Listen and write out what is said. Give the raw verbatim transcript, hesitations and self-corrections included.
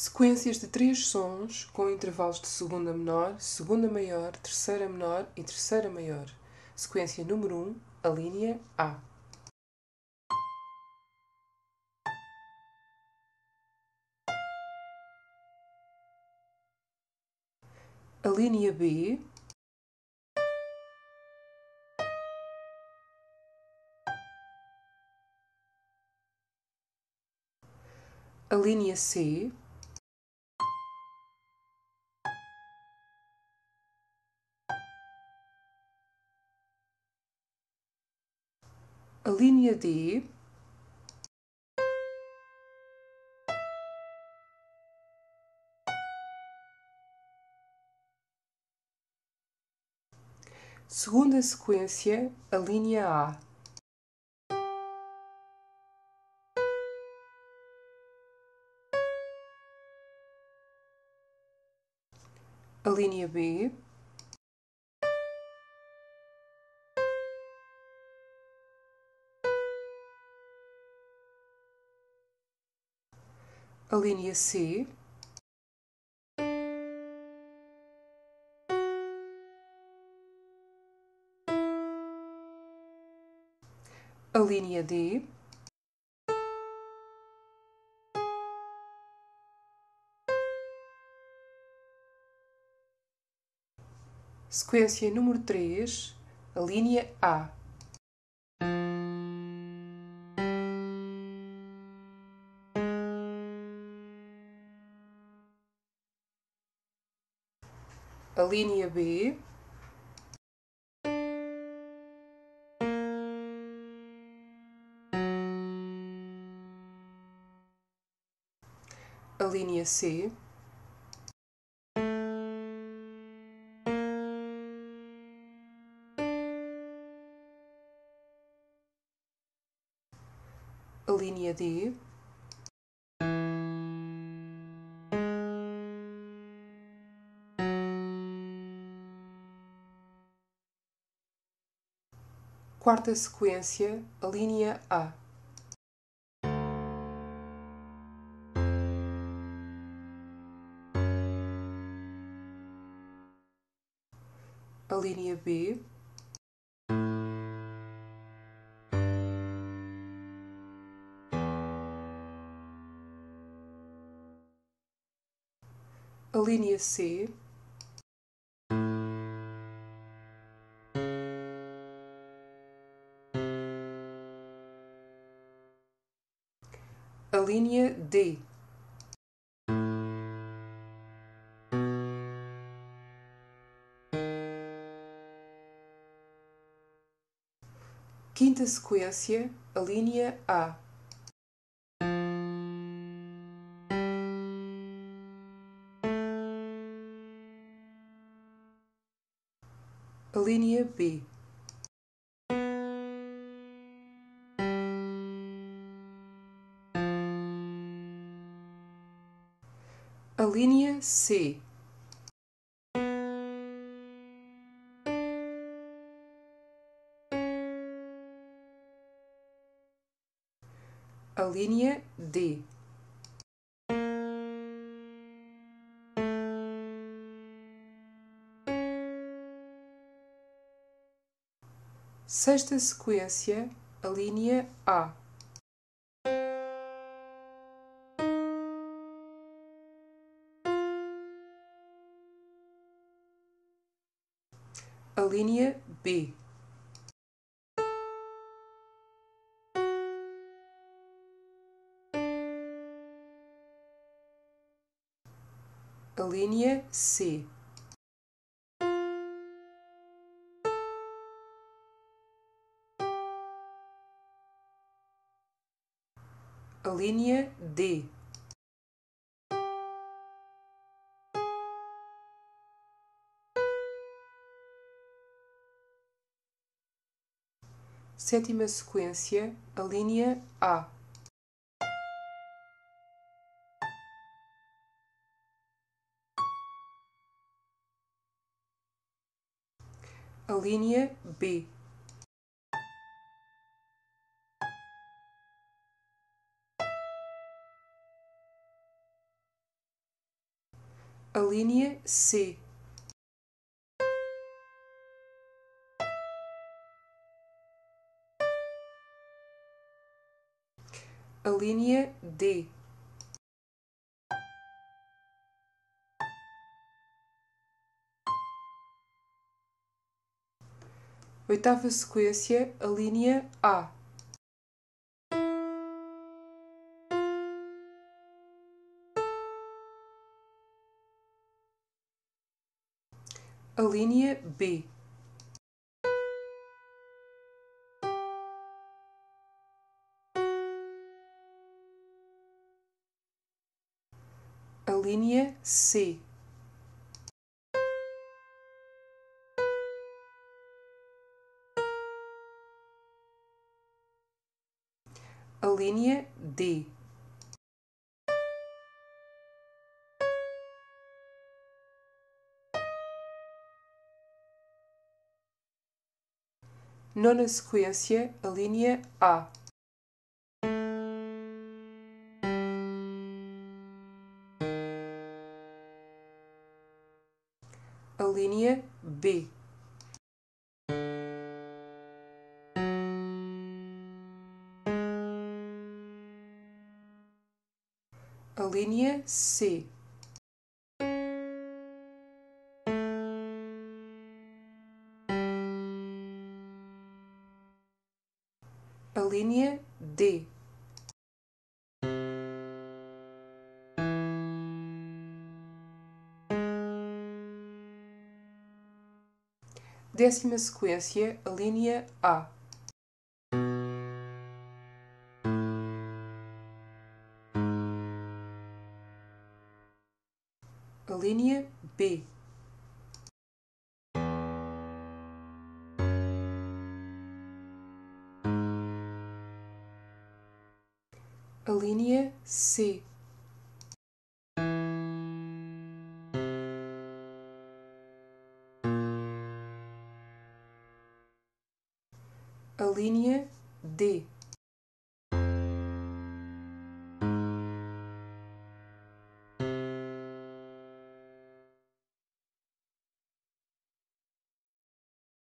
Sequências de três sons com intervalos de segunda menor, segunda maior, terceira menor e terceira maior. Sequência número um, a linha A. A linha B. A linha C. A linha D. Segunda sequência, a linha A. A linha B. A linha C. A linha D. Sequência número três, a linha A. A linha B. A linha C. A linha D. Quarta sequência, a linha A. A linha B. A linha C. A linha D. Quinta sequência, a linha A. A linha B. A linha C. A linha D. Sexta sequência, a linha A. A linha B. A linha C. A linha D. Sétima sequência, a linha A. A linha B. A linha C. A linha D. Oitava sequência, a linha A. A linha B. A linha C. A linha D. Nona sequência, a linha A. A linha B. A linha C. A linha D. Décima sequência, a linha A. A linha B. A linha C. A linha D.